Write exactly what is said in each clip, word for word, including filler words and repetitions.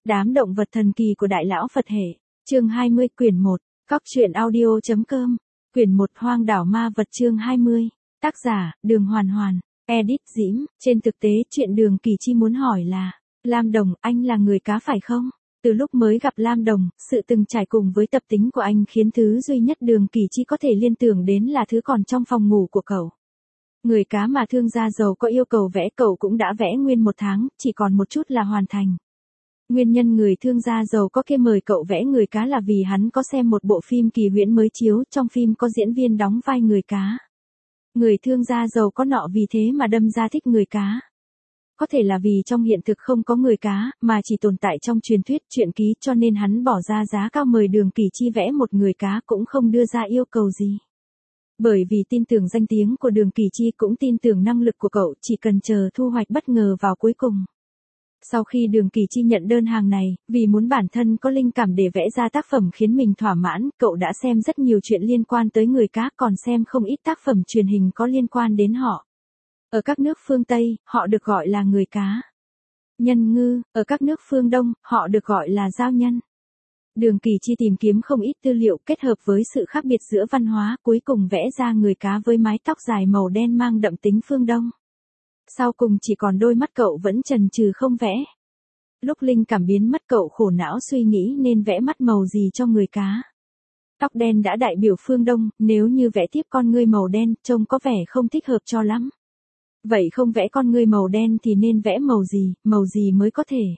Đám động vật thần kỳ của Đại Lão Phật Hệ, chương hai mươi quyển một, Cóc truyện audio.com, quyển một Hoang đảo ma vật chương hai mươi, tác giả, Đường Hoàn Hoàn, edit Diễm, trên thực tế chuyện Đường Kỳ Chi muốn hỏi là, Lam Đồng, anh là người cá phải không? Từ lúc mới gặp Lam Đồng, sự từng trải cùng với tập tính của anh khiến thứ duy nhất Đường Kỳ Chi có thể liên tưởng đến là thứ còn trong phòng ngủ của cậu. Người cá mà thương gia giàu có yêu cầu vẽ cậu cũng đã vẽ nguyên một tháng, chỉ còn một chút là hoàn thành. Nguyên nhân người thương gia giàu có kia mời cậu vẽ người cá là vì hắn có xem một bộ phim kỳ huyễn mới chiếu, trong phim có diễn viên đóng vai người cá. Người thương gia giàu có nọ vì thế mà đâm ra thích người cá. Có thể là vì trong hiện thực không có người cá, mà chỉ tồn tại trong truyền thuyết truyện ký, cho nên hắn bỏ ra giá cao mời Đường Kỳ Chi vẽ một người cá cũng không đưa ra yêu cầu gì. Bởi vì tin tưởng danh tiếng của Đường Kỳ Chi cũng tin tưởng năng lực của cậu, chỉ cần chờ thu hoạch bất ngờ vào cuối cùng. Sau khi Đường Kỳ Chi nhận đơn hàng này, vì muốn bản thân có linh cảm để vẽ ra tác phẩm khiến mình thỏa mãn, cậu đã xem rất nhiều chuyện liên quan tới người cá, còn xem không ít tác phẩm truyền hình có liên quan đến họ. Ở các nước phương Tây, họ được gọi là người cá. Nhân ngư, ở các nước phương Đông, họ được gọi là giao nhân. Đường Kỳ Chi tìm kiếm không ít tư liệu kết hợp với sự khác biệt giữa văn hóa, cuối cùng vẽ ra người cá với mái tóc dài màu đen mang đậm tính phương Đông. Sau cùng chỉ còn đôi mắt cậu vẫn chần chừ không vẽ. Lúc linh cảm biến mất cậu khổ não suy nghĩ nên vẽ mắt màu gì cho người cá. Tóc đen đã đại biểu phương Đông, nếu như vẽ tiếp con ngươi màu đen, trông có vẻ không thích hợp cho lắm. Vậy không vẽ con ngươi màu đen thì nên vẽ màu gì, màu gì mới có thể.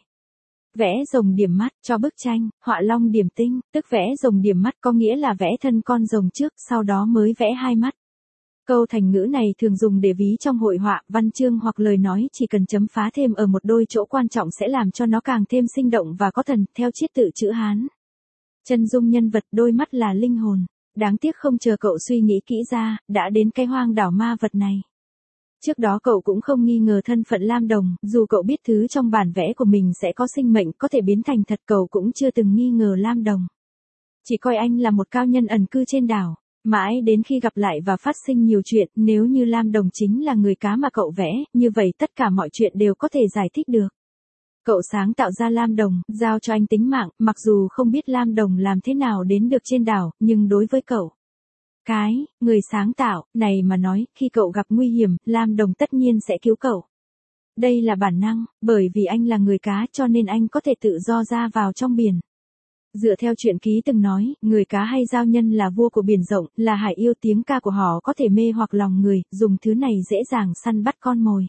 Vẽ rồng điểm mắt, cho bức tranh, họa long điểm tinh, tức vẽ rồng điểm mắt có nghĩa là vẽ thân con rồng trước, sau đó mới vẽ hai mắt. Câu thành ngữ này thường dùng để ví trong hội họa, văn chương hoặc lời nói, chỉ cần chấm phá thêm ở một đôi chỗ quan trọng sẽ làm cho nó càng thêm sinh động và có thần, theo chiết tự chữ Hán. Chân dung nhân vật, đôi mắt là linh hồn. Đáng tiếc không chờ cậu suy nghĩ kỹ ra, đã đến cái hoang đảo ma vật này. Trước đó cậu cũng không nghi ngờ thân phận Lam Đồng, dù cậu biết thứ trong bản vẽ của mình sẽ có sinh mệnh, có thể biến thành thật, cậu cũng chưa từng nghi ngờ Lam Đồng. Chỉ coi anh là một cao nhân ẩn cư trên đảo. Mãi đến khi gặp lại và phát sinh nhiều chuyện, nếu như Lam Đồng chính là người cá mà cậu vẽ, như vậy tất cả mọi chuyện đều có thể giải thích được. Cậu sáng tạo ra Lam Đồng, giao cho anh tính mạng, mặc dù không biết Lam Đồng làm thế nào đến được trên đảo, nhưng đối với cậu, cái, người sáng tạo, này mà nói, khi cậu gặp nguy hiểm, Lam Đồng tất nhiên sẽ cứu cậu. Đây là bản năng, bởi vì anh là người cá cho nên anh có thể tự do ra vào trong biển. Dựa theo truyện ký từng nói, người cá hay giao nhân là vua của biển rộng, là hải yêu, tiếng ca của họ có thể mê hoặc lòng người, dùng thứ này dễ dàng săn bắt con mồi.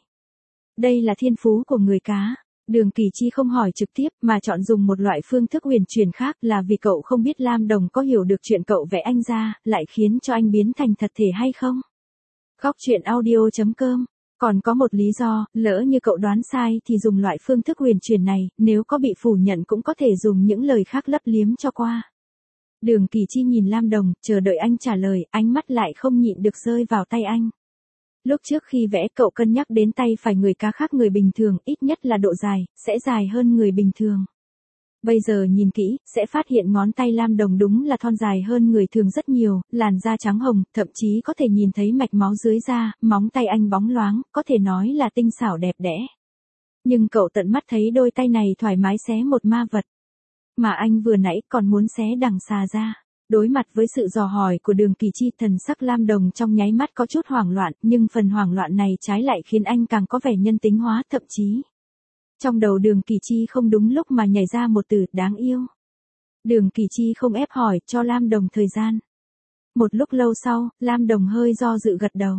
Đây là thiên phú của người cá. Đường Kỳ Chi không hỏi trực tiếp mà chọn dùng một loại phương thức huyền truyền khác là vì cậu không biết Lam Đồng có hiểu được chuyện cậu vẽ anh ra, lại khiến cho anh biến thành thật thể hay không. Cóc truyện audio.com. Còn có một lý do, lỡ như cậu đoán sai thì dùng loại phương thức huyền truyền này, nếu có bị phủ nhận cũng có thể dùng những lời khác lấp liếm cho qua. Đường Kỳ Chi nhìn Lam Đồng, chờ đợi anh trả lời, ánh mắt lại không nhịn được rơi vào tay anh. Lúc trước khi vẽ cậu cân nhắc đến tay phải người cá khác người bình thường, ít nhất là độ dài, sẽ dài hơn người bình thường. Bây giờ nhìn kỹ, sẽ phát hiện ngón tay Lam Đồng đúng là thon dài hơn người thường rất nhiều, làn da trắng hồng, thậm chí có thể nhìn thấy mạch máu dưới da, móng tay anh bóng loáng, có thể nói là tinh xảo đẹp đẽ. Nhưng cậu tận mắt thấy đôi tay này thoải mái xé một ma vật. Mà anh vừa nãy còn muốn xé đằng xà ra. Đối mặt với sự dò hỏi của Đường Kỳ Chi, thần sắc Lam Đồng trong nháy mắt có chút hoảng loạn, nhưng phần hoảng loạn này trái lại khiến anh càng có vẻ nhân tính hóa, thậm chí. Trong đầu Đường Kỳ Chi không đúng lúc mà nhảy ra một từ, đáng yêu. Đường Kỳ Chi không ép hỏi, cho Lam Đồng thời gian. Một lúc lâu sau, Lam Đồng hơi do dự gật đầu.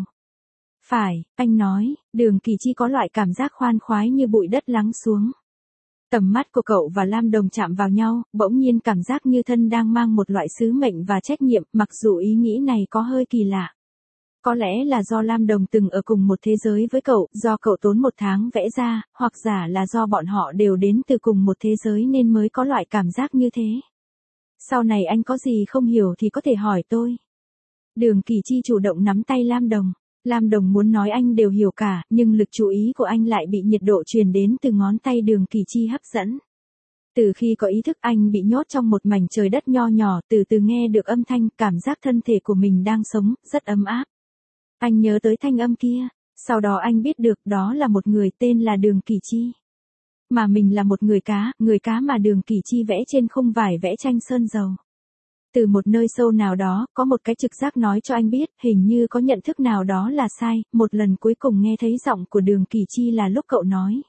Phải, anh nói, Đường Kỳ Chi có loại cảm giác khoan khoái như bụi đất lắng xuống. Tầm mắt của cậu và Lam Đồng chạm vào nhau, bỗng nhiên cảm giác như thân đang mang một loại sứ mệnh và trách nhiệm, mặc dù ý nghĩ này có hơi kỳ lạ. Có lẽ là do Lam Đồng từng ở cùng một thế giới với cậu, do cậu tốn một tháng vẽ ra, hoặc giả là do bọn họ đều đến từ cùng một thế giới nên mới có loại cảm giác như thế. Sau này anh có gì không hiểu thì có thể hỏi tôi. Đường Kỳ Chi chủ động nắm tay Lam Đồng. Lam Đồng muốn nói anh đều hiểu cả, nhưng lực chú ý của anh lại bị nhiệt độ truyền đến từ ngón tay Đường Kỳ Chi hấp dẫn. Từ khi có ý thức anh bị nhốt trong một mảnh trời đất nho nhỏ, từ từ nghe được âm thanh, cảm giác thân thể của mình đang sống, rất ấm áp. Anh nhớ tới thanh âm kia, sau đó anh biết được đó là một người tên là Đường Kỳ Chi. Mà mình là một người cá, người cá mà Đường Kỳ Chi vẽ trên khung vải vẽ tranh sơn dầu. Từ một nơi sâu nào đó, có một cái trực giác nói cho anh biết, hình như có nhận thức nào đó là sai, một lần cuối cùng nghe thấy giọng của Đường Kỳ Chi là lúc cậu nói.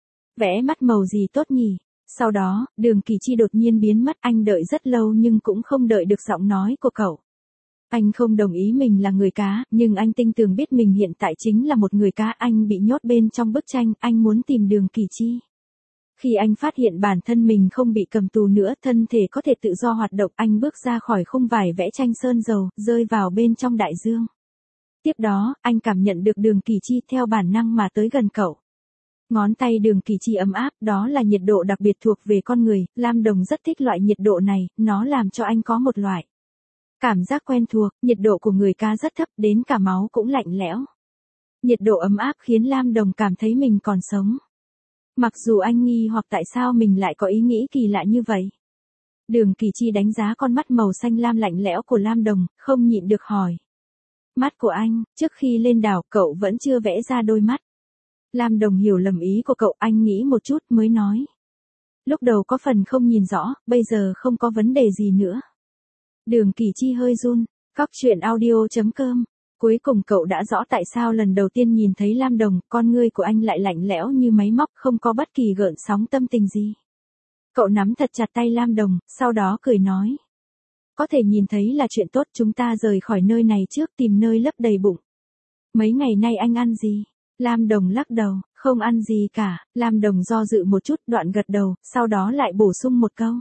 Vẽ mắt màu gì tốt nhỉ? Sau đó, Đường Kỳ Chi đột nhiên biến mất, anh đợi rất lâu nhưng cũng không đợi được giọng nói của cậu. Anh không đồng ý mình là người cá, nhưng anh tinh tường biết mình hiện tại chính là một người cá, anh bị nhốt bên trong bức tranh, anh muốn tìm Đường Kỳ Chi. Khi anh phát hiện bản thân mình không bị cầm tù nữa, thân thể có thể tự do hoạt động, anh bước ra khỏi khung vải vẽ tranh sơn dầu, rơi vào bên trong đại dương. Tiếp đó, anh cảm nhận được Đường Kỳ Chi theo bản năng mà tới gần cậu. Ngón tay Đường Kỳ Chi ấm áp, đó là nhiệt độ đặc biệt thuộc về con người, Lam Đồng rất thích loại nhiệt độ này, nó làm cho anh có một loại cảm giác quen thuộc, nhiệt độ của người cá rất thấp, đến cả máu cũng lạnh lẽo. Nhiệt độ ấm áp khiến Lam Đồng cảm thấy mình còn sống. Mặc dù anh nghi hoặc tại sao mình lại có ý nghĩ kỳ lạ như vậy. Đường Kỳ Chi đánh giá con mắt màu xanh lam lạnh lẽo của Lam Đồng, không nhịn được hỏi. Mắt của anh, trước khi lên đảo cậu vẫn chưa vẽ ra đôi mắt. Lam Đồng hiểu lầm ý của cậu, anh nghĩ một chút mới nói. Lúc đầu có phần không nhìn rõ, bây giờ không có vấn đề gì nữa. Đường Kỳ Chi hơi run, cóc truyện audio chấm com. Cuối cùng cậu đã rõ tại sao lần đầu tiên nhìn thấy Lam Đồng, con ngươi của anh lại lạnh lẽo như máy móc, không có bất kỳ gợn sóng tâm tình gì. Cậu nắm thật chặt tay Lam Đồng, sau đó cười nói. Có thể nhìn thấy là chuyện tốt, chúng ta rời khỏi nơi này trước, tìm nơi lấp đầy bụng. Mấy ngày nay anh ăn gì? Lam Đồng lắc đầu, không ăn gì cả. Lam Đồng do dự một chút, đoạn gật đầu, sau đó lại bổ sung một câu.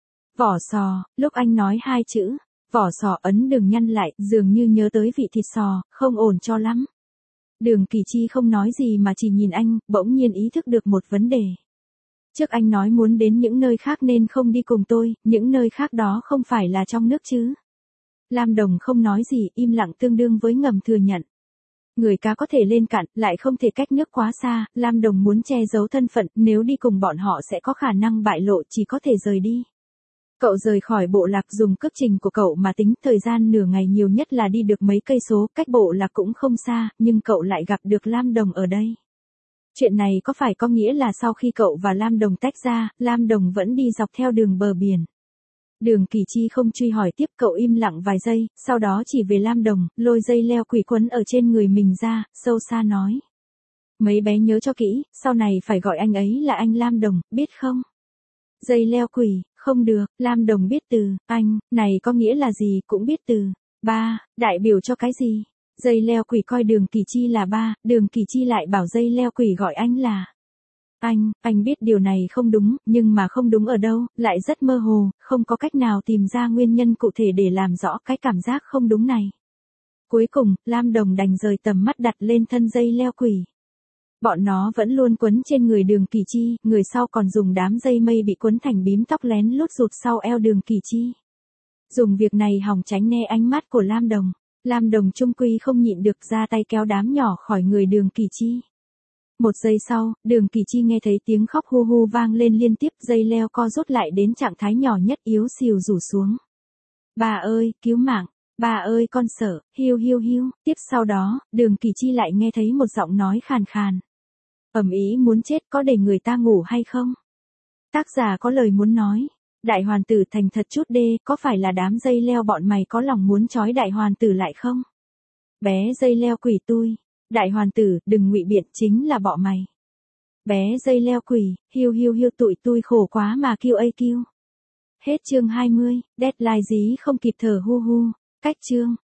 Vỏ sò, lúc anh nói hai chữ. Vỏ sò ấn Đường nhăn lại, dường như nhớ tới vị thịt sò, không ổn cho lắm. Đường Kỳ Chi không nói gì mà chỉ nhìn anh, bỗng nhiên ý thức được một vấn đề. Trước anh nói muốn đến những nơi khác nên không đi cùng tôi, những nơi khác đó không phải là trong nước chứ. Lam Đồng không nói gì, im lặng tương đương với ngầm thừa nhận. Người cá có thể lên cạn, lại không thể cách nước quá xa, Lam Đồng muốn che giấu thân phận, nếu đi cùng bọn họ sẽ có khả năng bại lộ, chỉ có thể rời đi. Cậu rời khỏi bộ lạc dùng cước trình của cậu mà tính, thời gian nửa ngày nhiều nhất là đi được mấy cây số, cách bộ lạc cũng không xa, nhưng cậu lại gặp được Lam Đồng ở đây. Chuyện này có phải có nghĩa là sau khi cậu và Lam Đồng tách ra, Lam Đồng vẫn đi dọc theo đường bờ biển? Đường Kỳ Chi không truy hỏi tiếp, cậu im lặng vài giây, sau đó chỉ về Lam Đồng, lôi dây leo quỷ quấn ở trên người mình ra, sâu xa nói. Mấy bé nhớ cho kỹ, sau này phải gọi anh ấy là anh Lam Đồng, biết không? Dây leo quỷ, không được, Lam Đồng biết từ, anh, này có nghĩa là gì cũng biết từ. Ba, đại biểu cho cái gì? Dây leo quỷ coi Đường Kỳ Chi là ba, Đường Kỳ Chi lại bảo dây leo quỷ gọi anh là. Anh, anh biết điều này không đúng, nhưng mà không đúng ở đâu, lại rất mơ hồ, không có cách nào tìm ra nguyên nhân cụ thể để làm rõ cái cảm giác không đúng này. Cuối cùng, Lam Đồng đành rời tầm mắt đặt lên thân dây leo quỷ. Bọn nó vẫn luôn quấn trên người Đường Kỳ Chi, người sau còn dùng đám dây mây bị quấn thành bím tóc lén lút rụt sau eo Đường Kỳ Chi. Dùng việc này hòng tránh né ánh mắt của Lam Đồng. Lam Đồng trung quy không nhịn được ra tay kéo đám nhỏ khỏi người Đường Kỳ Chi. Một giây sau, Đường Kỳ Chi nghe thấy tiếng khóc hu hu vang lên liên tiếp, dây leo co rút lại đến trạng thái nhỏ nhất yếu xìu rủ xuống. Bà ơi, cứu mạng, bà ơi con sợ, hiu hiu hiu. Tiếp sau đó, Đường Kỳ Chi lại nghe thấy một giọng nói khàn khàn. Ầm ĩ muốn chết, có để người ta ngủ hay không? Tác giả có lời muốn nói. Đại hoàn tử thành thật chút đê, có phải là đám dây leo bọn mày có lòng muốn trói đại hoàn tử lại không? Bé dây leo quỷ tui. Đại hoàn tử, đừng ngụy biện, chính là bọ mày. Bé dây leo quỷ, hiu hiu hiu tụi tui khổ quá mà kêu ây kêu. Hết chương hai mươi, deadline dí không kịp thở hu hu. Cách chương.